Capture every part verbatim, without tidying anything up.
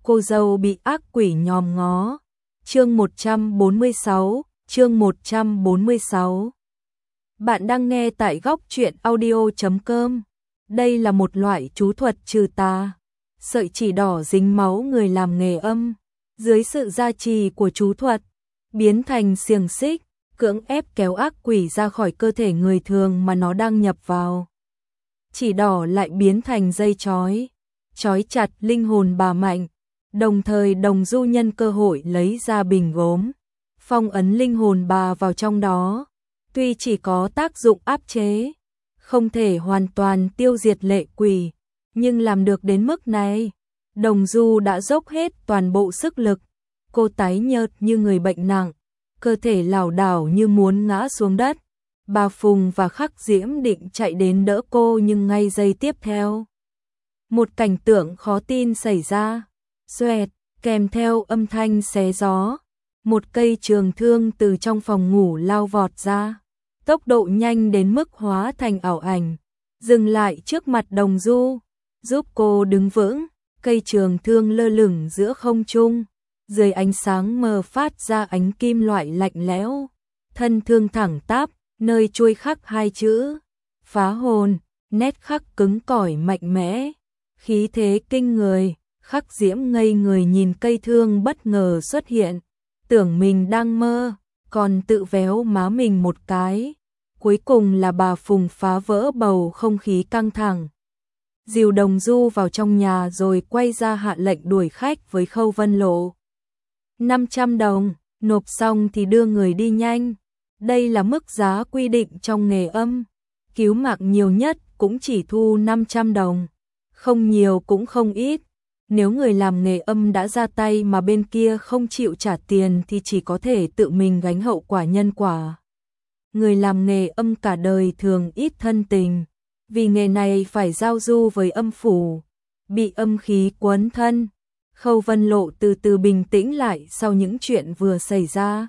cô dâu bị ác quỷ nhòm ngó. Chương một trăm bốn mươi sáu, chương một trăm bốn mươi sáu. Bạn đang nghe tại góc truyện audio chấm com. Đây là một loại chú thuật trừ tà. Sợi chỉ đỏ dính máu người làm nghề âm, dưới sự gia trì của chú thuật, biến thành xiềng xích, cưỡng ép kéo ác quỷ ra khỏi cơ thể người thường mà nó đang nhập vào. Chỉ đỏ lại biến thành dây trói, trói chặt linh hồn bà Mạnh. Đồng thời Đồng Du nhân cơ hội lấy ra bình gốm, phong ấn linh hồn bà vào trong đó. Tuy chỉ có tác dụng áp chế, không thể hoàn toàn tiêu diệt lệ quỷ, nhưng làm được đến mức này, Đồng Du đã dốc hết toàn bộ sức lực. Cô tái nhợt như người bệnh nặng, cơ thể lảo đảo như muốn ngã xuống đất. Bà Phùng và Khắc Diễm định chạy đến đỡ cô, nhưng ngay giây tiếp theo, một cảnh tượng khó tin xảy ra. Xoẹt, kèm theo âm thanh xé gió, một cây trường thương từ trong phòng ngủ lao vọt ra, tốc độ nhanh đến mức hóa thành ảo ảnh, dừng lại trước mặt Đồng Du, giúp cô đứng vững. Cây trường thương lơ lửng giữa không trung, dưới ánh sáng mờ phát ra ánh kim loại lạnh lẽo. Thân thương thẳng tắp, nơi chuôi khắc hai chữ phá hồn, nét khắc cứng cỏi mạnh mẽ, khí thế kinh người. Khắc Diễm ngây người nhìn cây thương bất ngờ xuất hiện, tưởng mình đang mơ, còn tự véo má mình một cái. Cuối cùng là bà Phùng phá vỡ bầu không khí căng thẳng, dìu Đồng Du vào trong nhà rồi quay ra hạ lệnh đuổi khách với Khâu Vân Lộ. năm trăm đồng, nộp xong thì đưa người đi nhanh. Đây là mức giá quy định trong nghề âm, cứu mạng nhiều nhất cũng chỉ thu năm trăm đồng, không nhiều cũng không ít. Nếu người làm nghề âm đã ra tay mà bên kia không chịu trả tiền thì chỉ có thể tự mình gánh hậu quả nhân quả. Người làm nghề âm cả đời thường ít thân tình, vì nghề này phải giao du với âm phủ, bị âm khí quấn thân. Khâu Vân Lộ từ từ bình tĩnh lại sau những chuyện vừa xảy ra,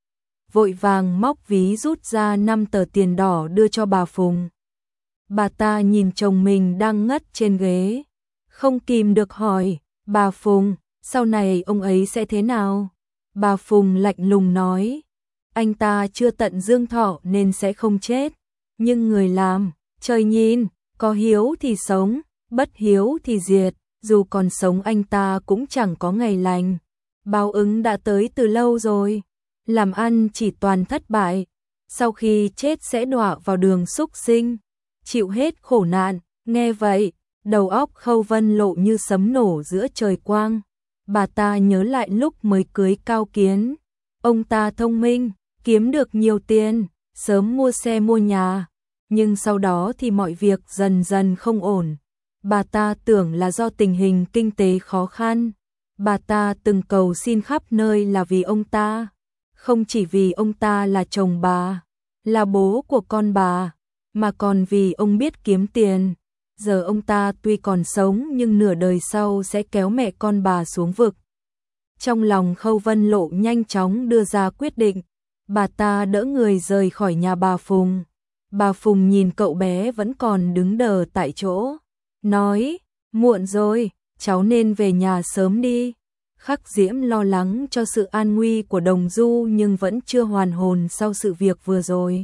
vội vàng móc ví rút ra năm tờ tiền đỏ đưa cho bà Phùng. Bà ta nhìn chồng mình đang ngất trên ghế, không kìm được hỏi, bà Phùng, sau này ông ấy sẽ thế nào? Bà Phùng lạnh lùng nói, anh ta chưa tận dương thọ nên sẽ không chết, nhưng người làm, trời nhìn, có hiếu thì sống, bất hiếu thì diệt, dù còn sống anh ta cũng chẳng có ngày lành. Báo ứng đã tới từ lâu rồi, làm ăn chỉ toàn thất bại, sau khi chết sẽ đọa vào đường súc sinh, chịu hết khổ nạn. Nghe vậy, đầu óc Khâu Vân Lộ như sấm nổ giữa trời quang. Bà ta nhớ lại lúc mới cưới Cao Kiến, ông ta thông minh, kiếm được nhiều tiền, sớm mua xe mua nhà, nhưng sau đó thì mọi việc dần dần không ổn. Bà ta tưởng là do tình hình kinh tế khó khăn. Bà ta từng cầu xin khắp nơi là vì ông ta, không chỉ vì ông ta là chồng bà, là bố của con bà, mà còn vì ông biết kiếm tiền. Giờ ông ta tuy còn sống nhưng nửa đời sau sẽ kéo mẹ con bà xuống vực. Trong lòng Khâu Vân Lộ nhanh chóng đưa ra quyết định, bà ta đỡ người rời khỏi nhà bà Phùng. Bà Phùng nhìn cậu bé vẫn còn đứng đờ tại chỗ, nói, muộn rồi, cháu nên về nhà sớm đi. Khắc Diễm lo lắng cho sự an nguy của Đồng Du nhưng vẫn chưa hoàn hồn sau sự việc vừa rồi.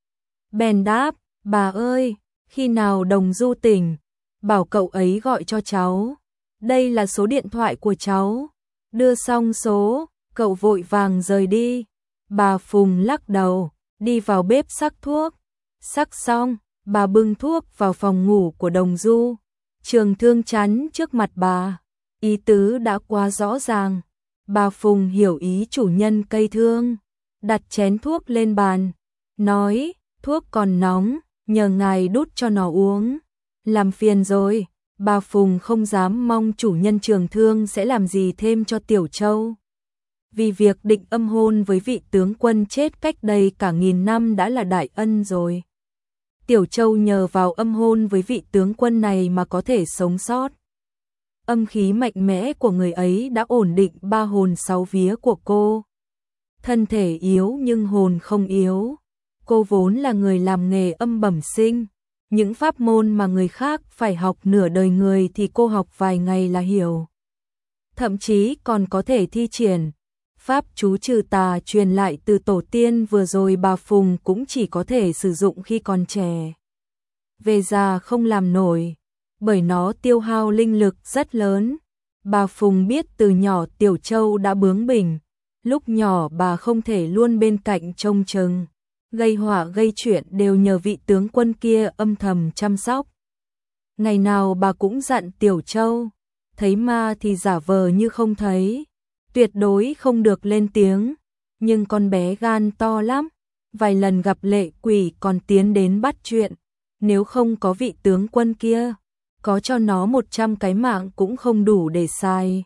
Bèn đáp, bà ơi, khi nào Đồng Du tỉnh, bảo cậu ấy gọi cho cháu. Đây là số điện thoại của cháu. Đưa xong số, cậu vội vàng rời đi. Bà Phùng lắc đầu, đi vào bếp sắc thuốc. Sắc xong, bà bưng thuốc vào phòng ngủ của Đồng Du. Trường thương chắn trước mặt bà, ý tứ đã quá rõ ràng. Bà Phùng hiểu ý chủ nhân cây thương, đặt chén thuốc lên bàn, nói, thuốc còn nóng, nhờ ngài đút cho nó uống. Làm phiền rồi. Bà Phùng không dám mong chủ nhân trường thương sẽ làm gì thêm cho Tiểu Châu, vì việc định âm hôn với vị tướng quân chết cách đây cả nghìn năm đã là đại ân rồi. Tiểu Châu nhờ vào âm hôn với vị tướng quân này mà có thể sống sót. Âm khí mạnh mẽ của người ấy đã ổn định ba hồn sáu vía của cô. Thân thể yếu nhưng hồn không yếu. Cô vốn là người làm nghề âm bẩm sinh, những pháp môn mà người khác phải học nửa đời người thì cô học vài ngày là hiểu. thậm chí còn có thể thi triển pháp chú trừ tà truyền lại từ tổ tiên vừa rồi bà Phùng cũng chỉ có thể sử dụng khi còn trẻ. Về già không làm nổi, bởi nó tiêu hao linh lực rất lớn. Bà Phùng biết từ nhỏ Tiểu Châu đã bướng bỉnh, lúc nhỏ bà không thể luôn bên cạnh trông chừng, gây họa gây chuyện đều nhờ vị tướng quân kia âm thầm chăm sóc. Ngày nào bà cũng dặn Tiểu Châu, thấy ma thì giả vờ như không thấy, tuyệt đối không được lên tiếng, nhưng con bé gan to lắm, vài lần gặp lệ quỷ còn tiến đến bắt chuyện, nếu không có vị tướng quân kia, có cho nó một trăm cái mạng cũng không đủ để xài.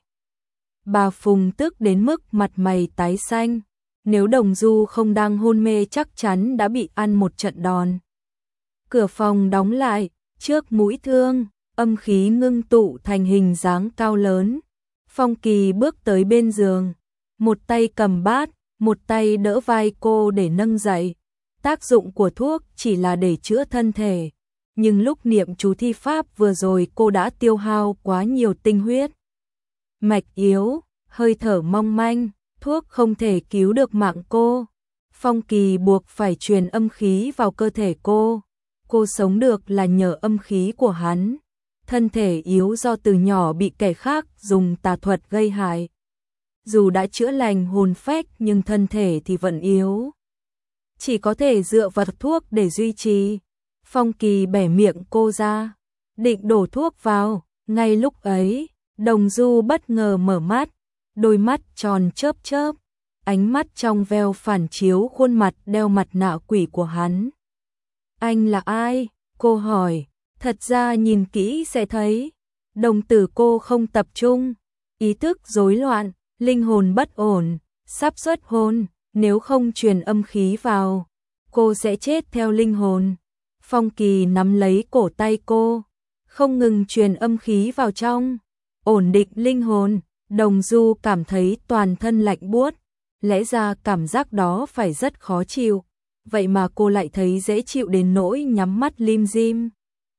Bà Phùng tức đến mức mặt mày tái xanh, nếu Đồng Du không đang hôn mê chắc chắn đã bị ăn một trận đòn. Cửa phòng đóng lại, trước mũi thương, âm khí ngưng tụ thành hình dáng cao lớn. Phong Kỳ bước tới bên giường, một tay cầm bát, một tay đỡ vai cô để nâng dậy. Tác dụng của thuốc chỉ là để chữa thân thể, nhưng lúc niệm chú thi pháp vừa rồi cô đã tiêu hao quá nhiều tinh huyết. Mạch yếu, hơi thở mong manh, thuốc không thể cứu được mạng cô. Phong Kỳ buộc phải truyền âm khí vào cơ thể cô. Cô sống được là nhờ âm khí của hắn. Thân thể yếu do từ nhỏ bị kẻ khác dùng tà thuật gây hại. Dù đã chữa lành hồn phách nhưng thân thể thì vẫn yếu. Chỉ có thể dựa vào thuốc để duy trì. Phong Kỳ bẻ miệng cô ra, định đổ thuốc vào. Ngay lúc ấy, Đồng Du bất ngờ mở mắt, đôi mắt tròn chớp chớp, ánh mắt trong veo phản chiếu khuôn mặt đeo mặt nạ quỷ của hắn. Anh là ai? Cô hỏi. Thật ra nhìn kỹ sẽ thấy, đồng tử cô không tập trung, ý thức rối loạn, linh hồn bất ổn, sắp xuất hồn, nếu không truyền âm khí vào, cô sẽ chết theo linh hồn. Phong Kỳ nắm lấy cổ tay cô, không ngừng truyền âm khí vào trong, ổn định linh hồn. Đồng Du cảm thấy toàn thân lạnh buốt, lẽ ra cảm giác đó phải rất khó chịu, vậy mà cô lại thấy dễ chịu đến nỗi nhắm mắt lim dim.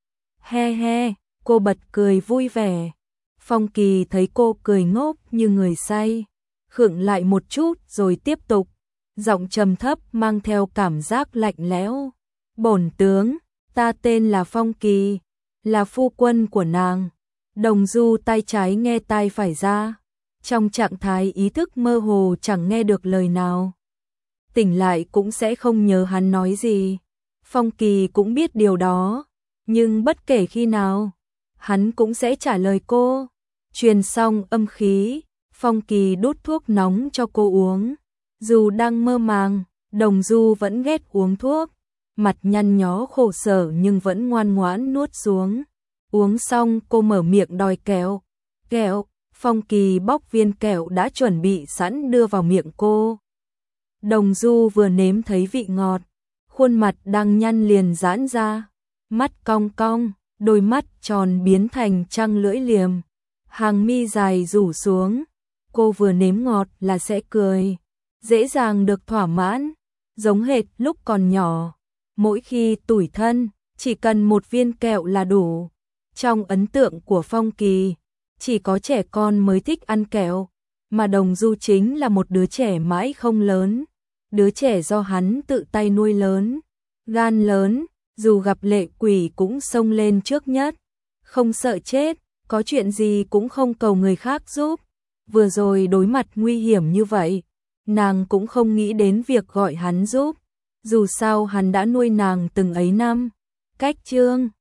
He he, cô bật cười vui vẻ. Phong Kỳ thấy cô cười ngốc như người say, khựng lại một chút rồi tiếp tục, giọng trầm thấp mang theo cảm giác lạnh lẽo. Bổn tướng, ta tên là Phong Kỳ, là phu quân của nàng. Đồng Du tay trái nghe tai phải ra, trong trạng thái ý thức mơ hồ chẳng nghe được lời nào. Tỉnh lại cũng sẽ không nhớ hắn nói gì. Phong Kỳ cũng biết điều đó, nhưng bất kể khi nào, hắn cũng sẽ trả lời cô. Truyền xong âm khí, Phong Kỳ đút thuốc nóng cho cô uống. Dù đang mơ màng, Đồng Du vẫn ghét uống thuốc, mặt nhăn nhó khổ sở nhưng vẫn ngoan ngoãn nuốt xuống. Uống xong cô mở miệng đòi kẹo. Kẹo, Phong Kỳ bóc viên kẹo đã chuẩn bị sẵn đưa vào miệng cô. Đồng Du vừa nếm thấy vị ngọt, khuôn mặt đang nhăn liền giãn ra, mắt cong cong, đôi mắt tròn biến thành trăng lưỡi liềm, hàng mi dài rủ xuống. Cô vừa nếm ngọt là sẽ cười, dễ dàng được thỏa mãn, giống hệt lúc còn nhỏ. Mỗi khi tủi thân, chỉ cần một viên kẹo là đủ. Trong ấn tượng của Phong Kỳ, chỉ có trẻ con mới thích ăn kẹo, mà Đồng Du chính là một đứa trẻ mãi không lớn, đứa trẻ do hắn tự tay nuôi lớn, gan lớn, dù gặp lệ quỷ cũng xông lên trước nhất, không sợ chết, có chuyện gì cũng không cầu người khác giúp. Vừa rồi đối mặt nguy hiểm như vậy, nàng cũng không nghĩ đến việc gọi hắn giúp, dù sao hắn đã nuôi nàng từng ấy năm. Cách chương